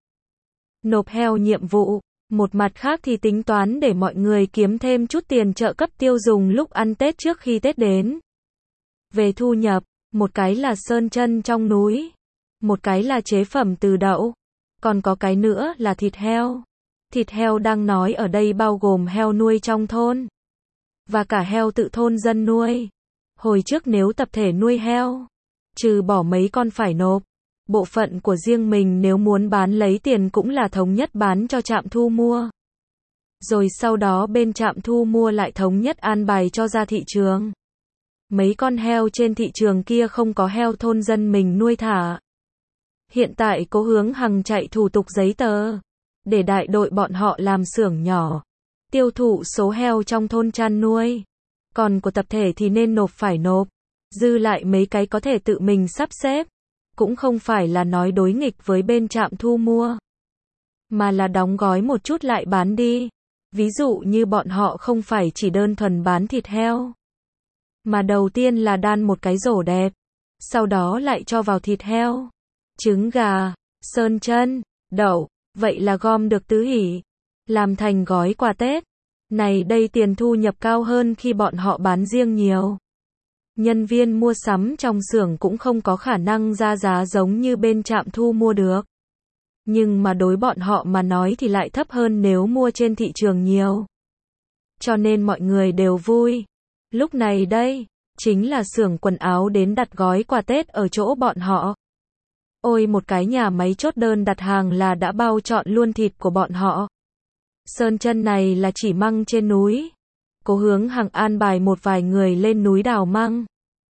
nộp heo nhiệm vụ. Một mặt khác thì tính toán để mọi người kiếm thêm chút tiền trợ cấp tiêu dùng lúc ăn Tết trước khi Tết đến. Về thu nhập, một cái là sơn chân trong núi. Một cái là chế phẩm từ đậu. Còn có cái nữa là thịt heo. Thịt heo đang nói ở đây bao gồm heo nuôi trong thôn. Và cả heo tự thôn dân nuôi. Hồi trước nếu tập thể nuôi heo, trừ bỏ mấy con phải nộp, bộ phận của riêng mình nếu muốn bán lấy tiền cũng là thống nhất bán cho trạm thu mua. Rồi sau đó bên trạm thu mua lại thống nhất an bài cho ra thị trường. Mấy con heo trên thị trường kia không có heo thôn dân mình nuôi thả. Hiện tại Cố Hướng Hằng chạy thủ tục giấy tờ, để đại đội bọn họ làm xưởng nhỏ, tiêu thụ số heo trong thôn chăn nuôi. Còn của tập thể thì nên nộp phải nộp, dư lại mấy cái có thể tự mình sắp xếp. cũng không phải là nói đối nghịch với bên trạm thu mua, mà là đóng gói một chút lại bán đi. Ví dụ như bọn họ không phải chỉ đơn thuần bán thịt heo, mà đầu tiên là đan một cái rổ đẹp, sau đó lại cho vào thịt heo, trứng gà, sơn chân, đậu, vậy là gom được tứ hỉ, làm thành gói quà Tết. Này đây tiền thu nhập cao hơn khi bọn họ bán riêng nhiều. Nhân viên mua sắm trong xưởng cũng không có khả năng ra giá giống như bên trạm thu mua được. Nhưng mà đối bọn họ mà nói thì lại thấp hơn nếu mua trên thị trường nhiều. Cho nên mọi người đều vui. Lúc này đây, chính là xưởng quần áo đến đặt gói quà Tết ở chỗ bọn họ. Ôi một cái nhà máy chốt đơn đặt hàng là đã bao trọn luôn thịt của bọn họ. Sơn chân này là chỉ măng trên núi. Cố Hướng Hằng an bài một vài người lên núi đào măng.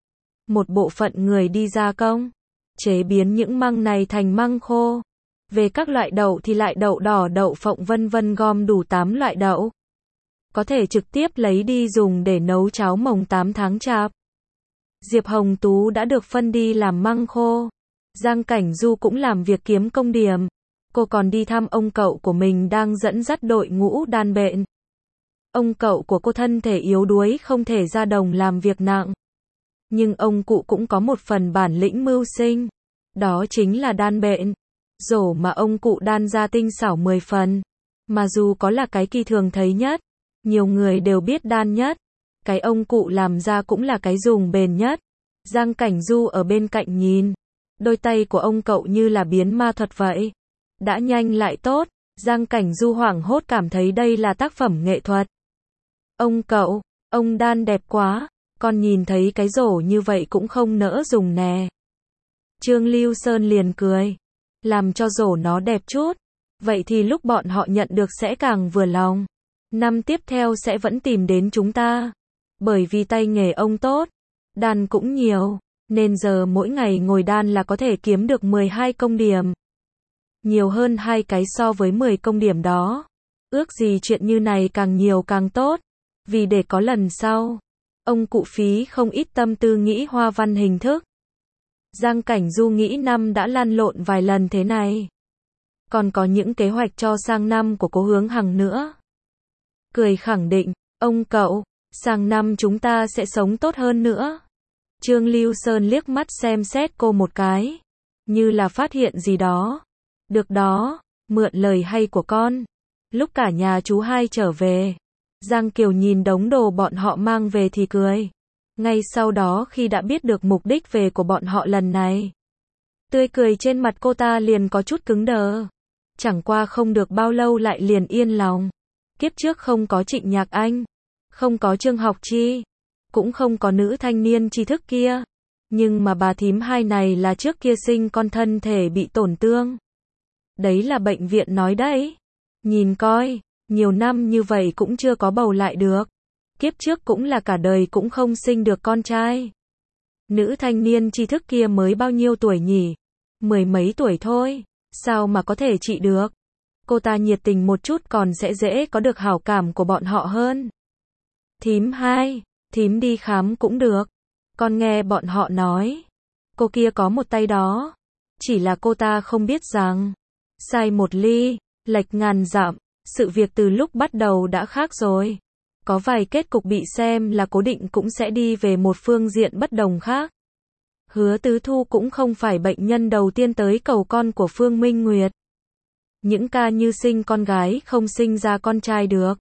Một bộ phận người đi gia công, chế biến những măng này thành măng khô. Về các loại đậu thì lại đậu đỏ, đậu phộng vân vân, gom đủ 8 loại đậu. Có thể trực tiếp lấy đi dùng để nấu cháo mồng 8 tháng chạp. Diệp Hồng Tú đã được phân đi làm măng khô. Giang Cảnh Du cũng làm việc kiếm công điểm. Cô còn đi thăm ông cậu của mình đang dẫn dắt đội ngũ đan bệnh. Ông cậu của cô thân thể yếu đuối không thể ra đồng làm việc nặng. Nhưng ông cụ cũng có một phần bản lĩnh mưu sinh. Đó chính là đan bệnh. Rổ mà ông cụ đan ra tinh xảo 10 phần. Mà dù có là cái kỳ thường thấy nhất, nhiều người đều biết đan nhất. Cái ông cụ làm ra cũng là cái dùng bền nhất. Giang Cảnh Du ở bên cạnh nhìn. Đôi tay của ông cậu như là biến ma thuật vậy. Đã nhanh lại tốt. Giang Cảnh Du hoảng hốt cảm thấy đây là tác phẩm nghệ thuật. Ông cậu, ông đan đẹp quá. Con nhìn thấy cái rổ như vậy cũng không nỡ dùng nè. Trương Lưu Sơn liền cười. Làm cho rổ nó đẹp chút. Vậy thì lúc bọn họ nhận được sẽ càng vừa lòng. Năm tiếp theo sẽ vẫn tìm đến chúng ta. Bởi vì tay nghề ông tốt. Đan cũng nhiều. Nên giờ mỗi ngày ngồi đan là có thể kiếm được 12 công điểm. Nhiều hơn 2 cái so với 10 công điểm đó. Ước gì chuyện như này càng nhiều càng tốt. Vì để có lần sau. Ông cụ phí không ít tâm tư nghĩ hoa văn hình thức. Giang Cảnh Du nghĩ năm đã lăn lộn vài lần thế này. Còn có những kế hoạch cho sang năm của Cố Hướng Hằng nữa. Cười khẳng định, ông cậu, sang năm chúng ta sẽ sống tốt hơn nữa. Trương Lưu Sơn liếc mắt xem xét cô một cái. Như là phát hiện gì đó. Được đó, mượn lời hay của con. Lúc cả nhà chú hai trở về. Giang Kiều nhìn đống đồ bọn họ mang về thì cười. Ngay sau đó khi đã biết được mục đích về của bọn họ lần này. Tươi cười trên mặt cô ta liền có chút cứng đờ. Chẳng qua không được bao lâu lại liền yên lòng. Kiếp trước không có Trịnh Nhạc Anh. Không có Trương Học Chi. Cũng không có nữ thanh niên tri thức kia. Nhưng mà bà thím hai này là trước kia sinh con thân thể bị tổn thương. Đấy là bệnh viện nói đấy. Nhìn coi, nhiều năm như vậy cũng chưa có bầu lại được. Kiếp trước cũng là cả đời cũng không sinh được con trai. Nữ thanh niên tri thức kia mới bao nhiêu tuổi nhỉ? 10 mấy tuổi thôi. Sao mà có thể trị được? Cô ta nhiệt tình một chút còn sẽ dễ có được hảo cảm của bọn họ hơn. Thím hai, thím đi khám cũng được. Con nghe bọn họ nói. Cô kia có một tay đó. Chỉ là cô ta không biết rằng. Sai một ly, lệch ngàn dặm. Sự việc từ lúc bắt đầu đã khác rồi. Có vài kết cục bị xem là cố định cũng sẽ đi về một phương diện bất đồng khác. Hứa Tứ Thu cũng không phải bệnh nhân đầu tiên tới cầu con của Phương Minh Nguyệt. Những ca như sinh con gái không sinh ra con trai được.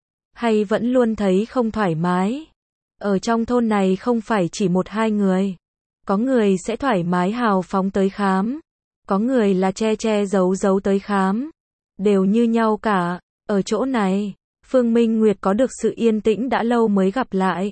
Hay vẫn luôn thấy không thoải mái. Ở trong thôn này không phải chỉ một hai người. Có người sẽ thoải mái hào phóng tới khám. Có người là che che giấu giấu tới khám. Đều như nhau cả. Ở chỗ này, Phương Minh Nguyệt có được sự yên tĩnh đã lâu mới gặp lại.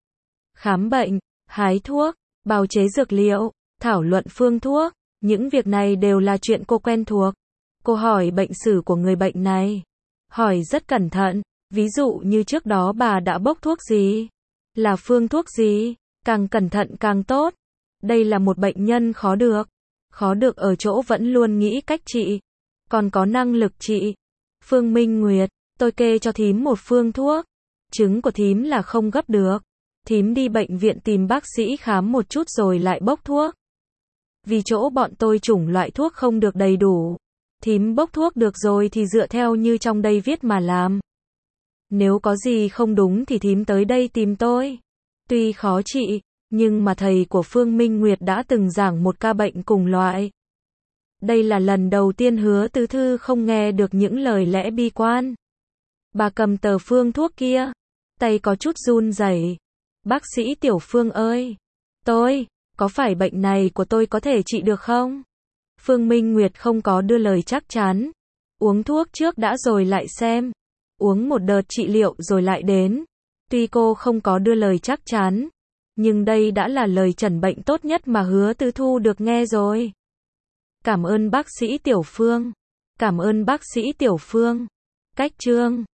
Khám bệnh, hái thuốc, bào chế dược liệu, thảo luận phương thuốc. Những việc này đều là chuyện cô quen thuộc. Cô hỏi bệnh sử của người bệnh này. Hỏi rất cẩn thận. Ví dụ như trước đó bà đã bốc thuốc gì? Là phương thuốc gì? Càng cẩn thận càng tốt. Đây là một bệnh nhân khó được. Khó được ở chỗ vẫn luôn nghĩ cách trị. Còn có năng lực trị. Phương Minh Nguyệt, tôi kê cho thím một phương thuốc. Chứng của thím là không gấp được. Thím đi bệnh viện tìm bác sĩ khám một chút rồi lại bốc thuốc. Vì chỗ bọn tôi chủng loại thuốc không được đầy đủ. Thím bốc thuốc được rồi thì dựa theo như trong đây viết mà làm. Nếu có gì không đúng thì thím tới đây tìm tôi. Tuy khó trị, nhưng mà thầy của Phương Minh Nguyệt đã từng giảng một ca bệnh cùng loại. Đây là lần đầu tiên Hứa Tứ Thư không nghe được những lời lẽ bi quan. Bà cầm tờ phương thuốc kia, tay có chút run rẩy. Bác sĩ Tiểu Phương ơi, có phải bệnh này của tôi có thể trị được không? Phương Minh Nguyệt không có đưa lời chắc chắn. Uống thuốc trước đã rồi lại xem. Uống một đợt trị liệu rồi lại đến. Tuy cô không có đưa lời chắc chắn, nhưng đây đã là lời chẩn bệnh tốt nhất mà Hứa Tư Thu được nghe rồi. Cảm ơn bác sĩ Tiểu Phương. Cảm ơn bác sĩ Tiểu Phương. Cách chương